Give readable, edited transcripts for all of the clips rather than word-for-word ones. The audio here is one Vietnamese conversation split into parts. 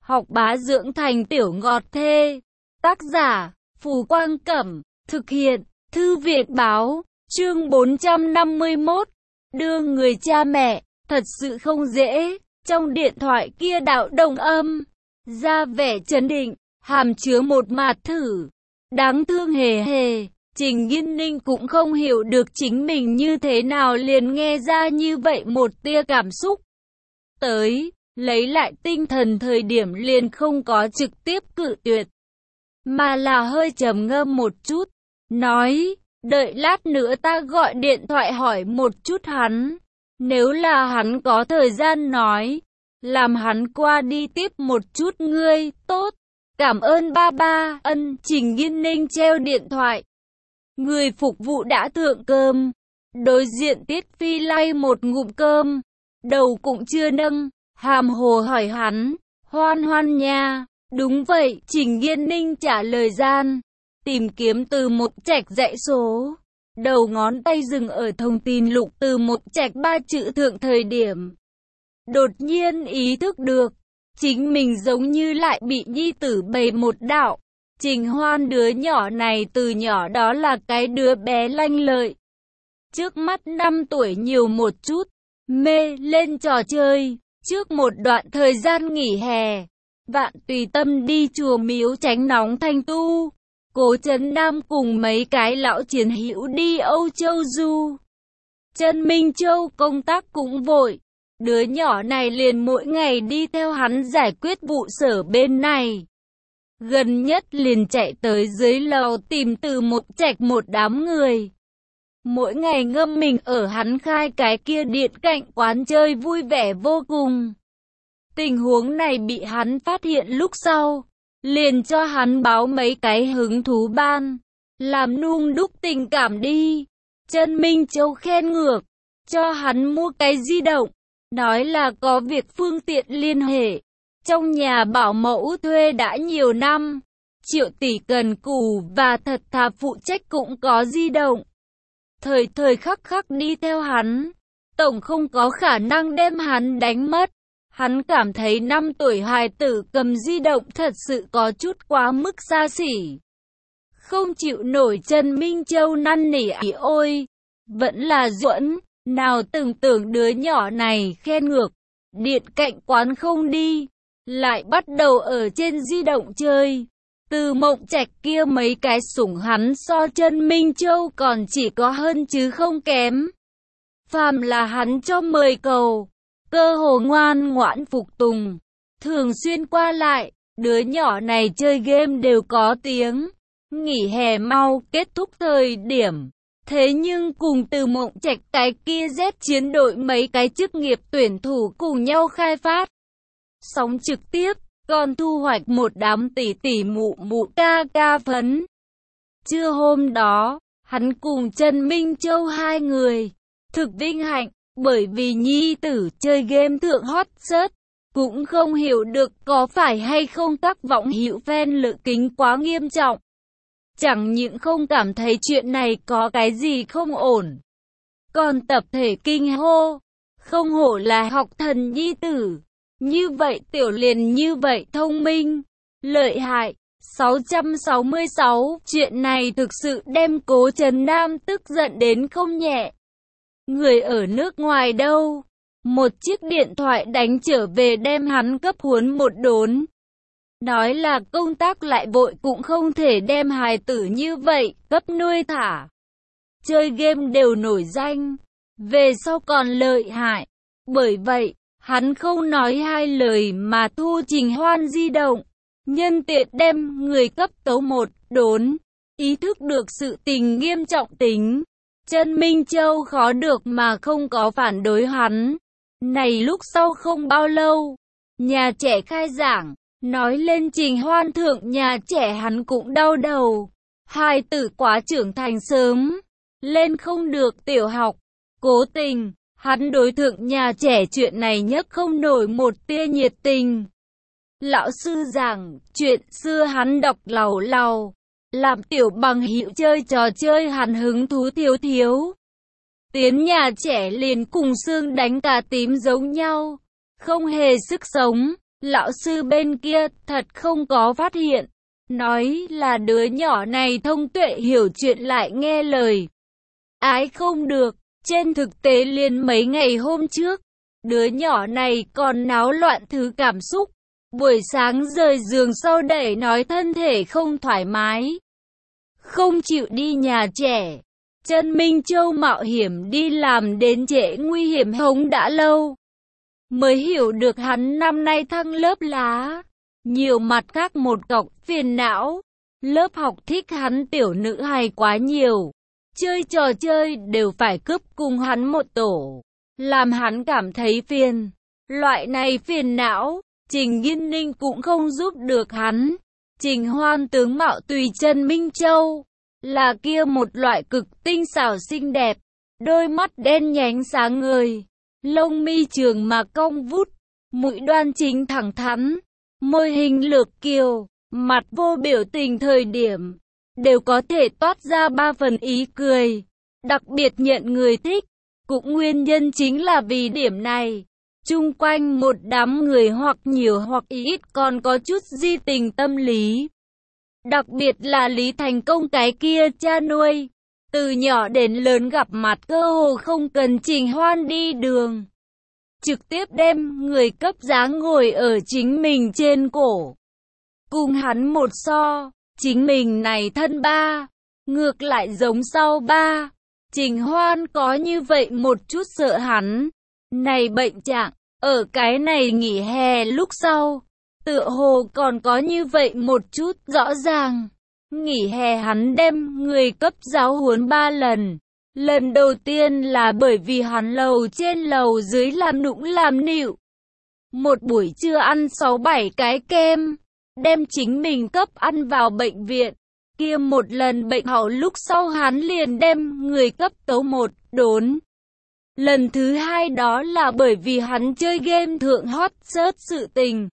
học bá dưỡng thành tiểu ngọt thê. Tác giả, Phù Quang Cẩm, thực hiện, Thư viện Báo, chương 451. Đưa người cha mẹ, thật sự không dễ. Trong điện thoại kia Đạo Đồng âm ra vẻ trấn định, hàm chứa một mạt thử đáng thương hề hề. Trình Nghiên Ninh cũng không hiểu được chính mình như thế nào liền nghe ra như vậy một tia cảm xúc. Tới, lấy lại tinh thần thời điểm liền không có trực tiếp cự tuyệt, mà là hơi trầm ngâm một chút, nói, đợi lát nữa ta gọi điện thoại hỏi một chút hắn, nếu là hắn có thời gian nói, làm hắn qua đi tiếp một chút ngươi, tốt, cảm ơn ba ba. Trình Nghiên Ninh treo điện thoại. Người phục vụ đã thượng cơm, đối diện Tiết Phi lay một ngụm cơm, đầu cũng chưa nâng, hàm hồ hỏi hắn, Hoan Hoan nha, đúng vậy, Trình Nghiên Ninh trả lời gian, tìm kiếm từ một trạch dãy số, đầu ngón tay dừng ở thông tin lục từ một trạch 3 chữ thượng thời điểm. Đột nhiên ý thức được, chính mình giống như lại bị nhi tử bày một đạo. Trình Hoan đứa nhỏ này từ nhỏ đó là cái đứa bé lanh lợi. Trước mắt 5 tuổi nhiều một chút, mê lên trò chơi. Trước một đoạn thời gian nghỉ hè, Vạn tùy tâm đi chùa miếu tránh nóng thanh tu. Cố Trấn Nam cùng mấy cái lão chiến hữu đi Âu Châu du. Trần Minh Châu công tác cũng vội. Đứa nhỏ này liền mỗi ngày đi theo hắn giải quyết vụ sở bên này. Gần nhất liền chạy tới dưới lầu tìm từ một trạch một đám người. Mỗi ngày ngâm mình ở hắn khai cái kia điện cạnh quán chơi vui vẻ vô cùng. Tình huống này bị hắn phát hiện lúc sau, liền cho hắn báo mấy cái hứng thú ban, làm nung đúc tình cảm đi. Trần Minh Châu khen ngược, cho hắn mua cái di động, nói là có việc phương tiện liên hệ. Trong nhà bảo mẫu thuê đã nhiều năm, Triệu tỷ cần cù và thật thà phụ trách cũng có di động. Thời thời khắc khắc đi theo hắn, tổng không có khả năng đem hắn đánh mất. Hắn cảm thấy 5 tuổi hài tử cầm di động thật sự có chút quá mức xa xỉ. Không chịu nổi. Trần Minh Châu năn nỉ ôi, vẫn là Duẫn, nào từng tưởng đứa nhỏ này khen ngược, điện cạnh quán không đi, lại bắt đầu ở trên di động chơi. Từ Mộng Trạch kia mấy cái sủng hắn so Trần Minh Châu còn chỉ có hơn chứ không kém. Phàm là hắn cho mời cầu, cơ hồ ngoan ngoãn phục tùng, thường xuyên qua lại. Đứa nhỏ này chơi game đều có tiếng. Nghỉ hè mau kết thúc thời điểm, thế nhưng cùng Từ Mộng Trạch cái kia Z chiến đội mấy cái chức nghiệp tuyển thủ cùng nhau khai phát sóng trực tiếp, còn thu hoạch một đám tỷ tỷ mụ mụ ca ca phấn. Trưa hôm đó, hắn cùng Trần Minh Châu hai người thực vinh hạnh, bởi vì nhi tử chơi game thượng hot search, cũng không hiểu được có phải hay không tác vọng hữu fan lự kính quá nghiêm trọng. Chẳng những không cảm thấy chuyện này có cái gì không ổn, còn tập thể kinh hô, không hổ là học thần nhi tử. Như vậy tiểu liền như vậy thông minh, lợi hại. 666, chuyện này thực sự đem Cố Trấn Nam tức giận đến không nhẹ. Người ở nước ngoài đâu? Một chiếc điện thoại đánh trở về đem hắn cấp huấn một đốn. Nói là công tác lại vội cũng không thể đem hài tử như vậy, cấp nuôi thả. Chơi game đều nổi danh, về sau còn lợi hại. Bởi vậy, hắn không nói hai lời mà thu Trình Hoan di động, nhân tiện đem người cấp tấu một đốn. Ý thức được sự tình nghiêm trọng tính, Trần Minh Châu khó được mà không có phản đối hắn. Này lúc sau không bao lâu, nhà trẻ khai giảng, nói lên Trình Hoan thượng nhà trẻ hắn cũng đau đầu. Hài tử quá trưởng thành sớm, lên không được tiểu học, cố tình. Hắn đối thượng nhà trẻ chuyện này nhất không nổi một tia nhiệt tình. Lão sư giảng, chuyện xưa hắn đọc lầu lầu, làm tiểu bằng hữu chơi trò chơi hắn hứng thú thiếu thiếu. Tiến nhà trẻ liền cùng xương đánh cà tím giống nhau, không hề sức sống, Lão sư bên kia thật không có phát hiện. Nói là đứa nhỏ này thông tuệ hiểu chuyện lại nghe lời. Ái không được, trên thực tế liền mấy ngày hôm trước, đứa nhỏ này còn náo loạn thứ cảm xúc. Buổi sáng rời giường sau đẩy nói thân thể không thoải mái, không chịu đi nhà trẻ. Trần Minh Châu mạo hiểm đi làm đến trễ nguy hiểm hống đã lâu. Mới hiểu được hắn năm nay thăng lớp lá. Nhiều mặt khác một cọc phiền não. Lớp học thích hắn tiểu nữ hài quá nhiều. Chơi trò chơi đều phải cướp cùng hắn một tổ. Làm hắn cảm thấy phiền. Loại này phiền não, Trình Nghiên Ninh cũng không giúp được hắn. Trình Hoan tướng mạo tùy Trần Minh Châu. Là kia một loại cực tinh xảo xinh đẹp. Đôi mắt đen nhánh sáng ngời. Lông mi trường mà cong vút. Mũi đoan chính thẳng thắn. Môi hình lược kiều. Mặt vô biểu tình thời điểm. Đều có thể toát ra ba phần ý cười. Đặc biệt nhận người thích. Cũng nguyên nhân chính là vì điểm này. Chung quanh một đám người hoặc nhiều hoặc ít còn có chút di tình tâm lý. Đặc biệt là Lý Thành Công cái kia cha nuôi. Từ nhỏ đến lớn gặp mặt cơ hồ không cần Trình Hoan đi đường. Trực tiếp đem người cấp giá ngồi ở chính mình trên cổ. Cùng hắn một so, chính mình này thân ba. Ngược lại giống sau ba. Trình Hoan có như vậy một chút sợ hắn. Này bệnh trạng, ở cái này nghỉ hè lúc sau. Tựa hồ còn có như vậy một chút rõ ràng. Nghỉ hè hắn đem người cấp giáo huấn 3 lần. Lần đầu tiên là bởi vì hắn lầu trên lầu dưới làm nũng làm nịu. Một buổi trưa ăn 6-7 cái kem. Đem chính mình cấp ăn vào bệnh viện. Kia một lần bệnh hậu lúc sau hắn liền đem người cấp tấu một đốn. Lần thứ hai đó là bởi vì hắn chơi game thượng hot search sự tình.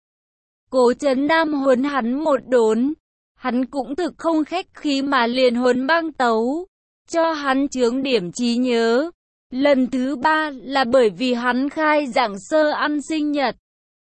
Cố Trấn Nam huấn hắn một đốn. Hắn cũng thực không khách khí mà liền huấn băng tấu. Cho hắn chướng điểm trí nhớ. Lần thứ ba là bởi vì hắn khai giảng sơ ăn sinh nhật.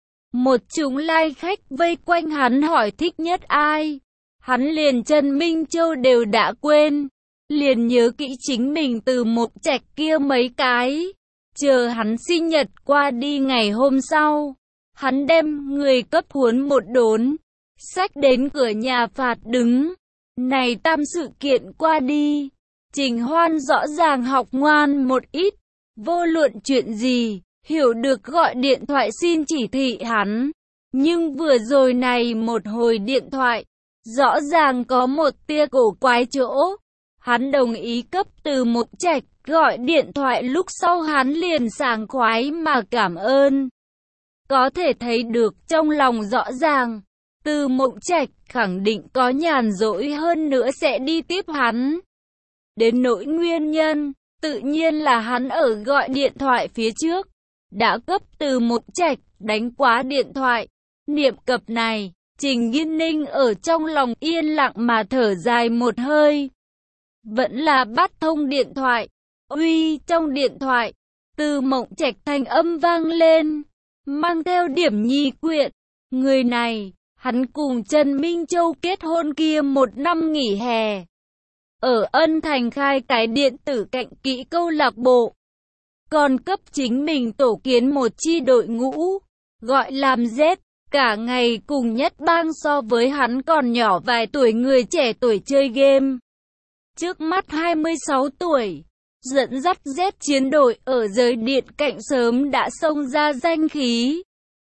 Một chúng lai khách vây quanh hắn hỏi thích nhất ai. Hắn liền Trần Minh Châu đều đã quên. Liền nhớ kỹ chính mình từ một trạch kia mấy cái. Chờ hắn sinh nhật qua đi ngày hôm sau. Hắn đem người cấp huấn một đốn. Xách đến cửa nhà phạt đứng. Này tam sự kiện qua đi. Trình Hoan rõ ràng học ngoan một ít. Vô luận chuyện gì, hiểu được gọi điện thoại xin chỉ thị hắn. Nhưng vừa rồi này một hồi điện thoại. Rõ ràng có một tia cổ quái chỗ. Hắn đồng ý cấp từ một trạch. Gọi điện thoại lúc sau hắn liền sảng khoái mà cảm ơn. Có thể thấy được trong lòng rõ ràng. Từ Mộng Trạch khẳng định có nhàn rỗi hơn nữa sẽ đi tiếp hắn. Đến nỗi nguyên nhân, tự nhiên là hắn ở gọi điện thoại phía trước. Đã cấp từ Mộng Trạch đánh quá điện thoại. Niệm cập này, Trình Nghiên Ninh ở trong lòng yên lặng mà thở dài một hơi. Vẫn là bắt thông điện thoại. Uy, trong điện thoại, từ Mộng Trạch thanh âm vang lên. Mang theo điểm nhi quyện. Người này, hắn cùng Trần Minh Châu kết hôn kia một năm nghỉ hè. Ở Ân Thành khai cái điện tử cạnh kỹ câu lạc bộ. Còn cấp chính mình tổ kiến một chi đội ngũ. Gọi làm Z. Cả ngày cùng nhất bang so với hắn còn nhỏ vài tuổi người trẻ tuổi chơi game. Trước mắt 26 tuổi. Dẫn dắt Z chiến đội ở giới điện cạnh sớm đã xông ra danh khí.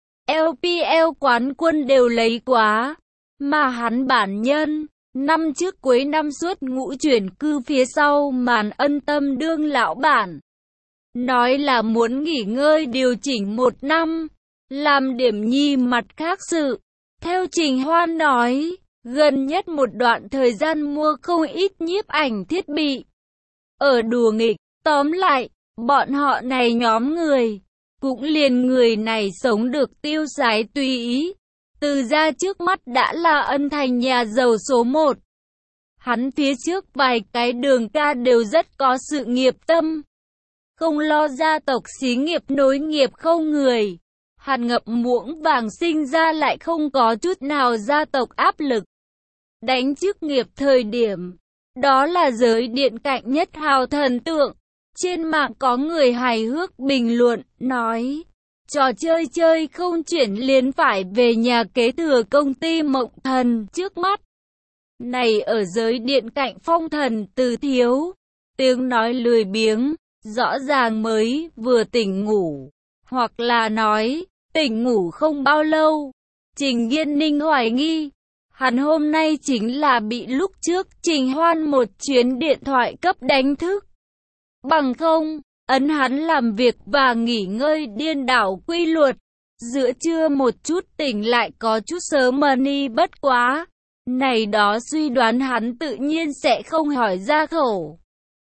LPL quán quân đều lấy quá. Mà hắn bản nhân, năm trước cuối năm suốt ngũ chuyển cư phía sau màn Ân Tâm đương lão bản. Nói là muốn nghỉ ngơi điều chỉnh một năm, làm điểm nhi mặt khác sự. Theo Trình Hoan nói, gần nhất một đoạn thời gian mua không ít nhiếp ảnh thiết bị. Ở đùa nghịch, tóm lại, bọn họ này nhóm người, cũng liền người này sống được tiêu sái tùy ý. Từ ra trước mắt đã là Ân Thành nhà giàu số 1. Hắn phía trước vài cái đường ca đều rất có sự nghiệp tâm. Không lo gia tộc xí nghiệp nối nghiệp không người. Hàn Ngập muỗng vàng sinh ra lại không có chút nào gia tộc áp lực. Đánh chức nghiệp thời điểm, đó là giới điện cạnh nhất hào thần tượng. Trên mạng có người hài hước bình luận, nói, trò chơi chơi không chuyển liền phải về nhà kế thừa công ty Mộng Thần trước mắt. Này ở giới điện cạnh phong thần Từ Thiếu, tiếng nói lười biếng, rõ ràng mới vừa tỉnh ngủ, hoặc là nói, tỉnh ngủ không bao lâu. Trình Nghiên Ninh hoài nghi, hắn hôm nay chính là bị lúc trước Trình Hoan một chuyến điện thoại cấp đánh thức. Bằng không, ấn hắn làm việc và nghỉ ngơi điên đảo quy luật, giữa trưa một chút tỉnh lại có chút sớm money bất quá. Này đó suy đoán hắn tự nhiên sẽ không hỏi ra khẩu,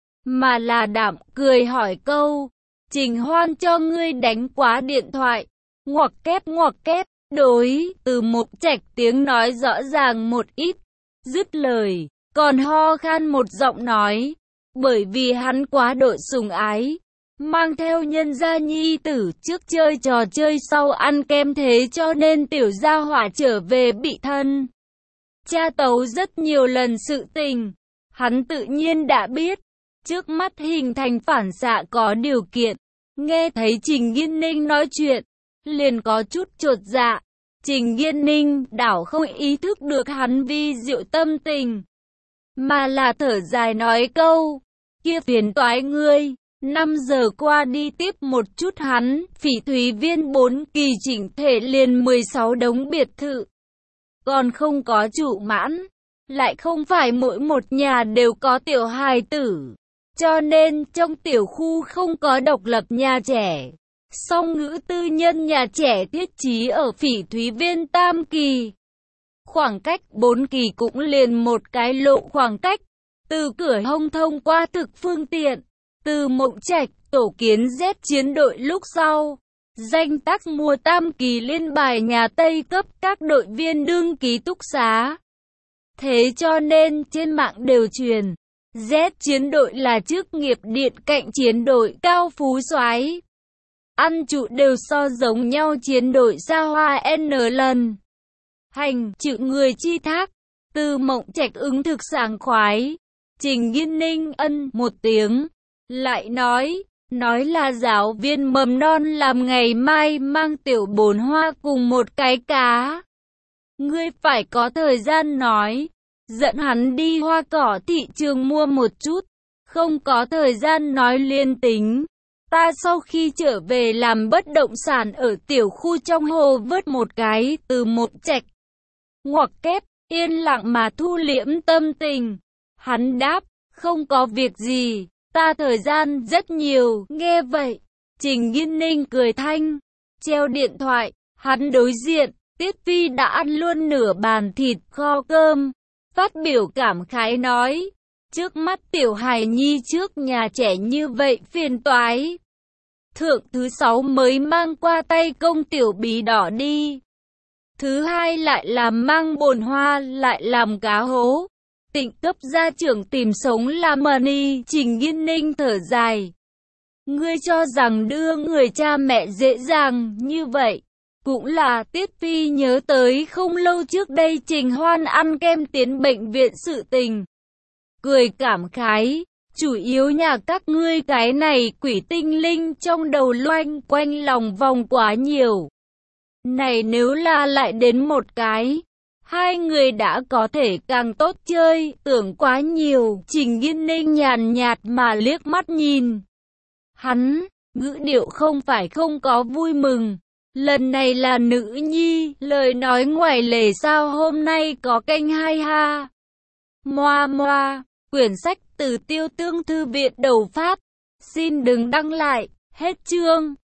mà là đạm cười hỏi câu, Trình Hoan cho ngươi đánh quá điện thoại, ngoặc kép, đối, Từ Mộc Trạch tiếng nói rõ ràng một ít, dứt lời, còn ho khan một giọng nói, bởi vì hắn quá độ sủng ái, mang theo nhân gia nhi tử trước chơi trò chơi sau ăn kem thế cho nên tiểu gia hỏa trở về bị thân tra tấu rất nhiều lần sự tình, hắn tự nhiên đã biết, trước mắt hình thành phản xạ có điều kiện, nghe thấy Trình Nghiên Ninh nói chuyện, liền có chút chột dạ. Trình Nghiên Ninh đảo không ý thức được hắn vi diệu tâm tình, mà là thở dài nói câu, kia phiền toái ngươi, 5 giờ qua đi tiếp một chút hắn, Phỉ Thúy Viên 4 kỳ chỉnh thể liền 16 đống biệt thự, còn không có trụ mãn, lại không phải mỗi một nhà đều có tiểu hài tử, cho nên trong tiểu khu không có độc lập nhà trẻ. Song ngữ tư nhân nhà trẻ thiết trí ở Phỉ Thúy Viên tam kỳ. Khoảng cách 4 kỳ cũng liền một cái lộ khoảng cách, từ cửa hông thông qua thực phương tiện, Từ Mộng Trạch tổ kiến Z chiến đội lúc sau. Danh tác mua tam kỳ liên bài nhà Tây cấp các đội viên đương ký túc xá. Thế cho nên trên mạng đều truyền, Z chiến đội là chức nghiệp điện cạnh chiến đội cao phú soái. Ăn trụ đều so giống nhau chiến đội xa hoa N lần. Hành chịu người chi thác, Từ Mộng Trạch ứng thực sảng khoái. Trình Nghiên Ninh ân một tiếng, lại nói là giáo viên mầm non làm ngày mai mang tiểu bồn hoa cùng một cái cá. Ngươi phải có thời gian nói, dẫn hắn đi hoa cỏ thị trường mua một chút, không có thời gian nói liên tính. Ta sau khi trở về làm bất động sản ở tiểu khu trong hồ vớt một cái. Từ Mộng Trạch ngoặc kép, yên lặng mà thu liễm tâm tình. Hắn đáp, không có việc gì, ta thời gian rất nhiều. Nghe vậy, Trình Nghiên Ninh cười thanh, treo điện thoại, hắn đối diện, Tiết Phi đã ăn luôn nửa bàn thịt kho cơm, phát biểu cảm khái nói, trước mắt tiểu hài nhi trước nhà trẻ như vậy phiền toái. Thượng thứ 6 mới mang qua tay công tiểu bí đỏ đi. Thứ 2 lại làm mang bồn hoa, lại làm cá hố. Tịnh cấp gia trưởng tìm sống làm money. Trình Nghiên Ninh thở dài. Ngươi cho rằng đưa người cha mẹ dễ dàng như vậy. Cũng là Tiết Phi nhớ tới không lâu trước đây Trình Hoan ăn kem tiến bệnh viện sự tình. Cười cảm khái. Chủ yếu nhà các ngươi cái này quỷ tinh linh trong đầu loanh quanh lòng vòng quá nhiều. Này nếu là lại đến một cái, hai người đã có thể càng tốt chơi, tưởng quá nhiều. Trình Nghiên Ninh nhàn nhạt mà liếc mắt nhìn hắn, ngữ điệu không phải không có vui mừng. Lần này là nữ nhi, lời nói ngoài lề sao hôm nay có kênh hay ha. Moa moa, quyển sách từ Tiêu Tương Thư viện đầu phát. Xin đừng đăng lại, hết chương.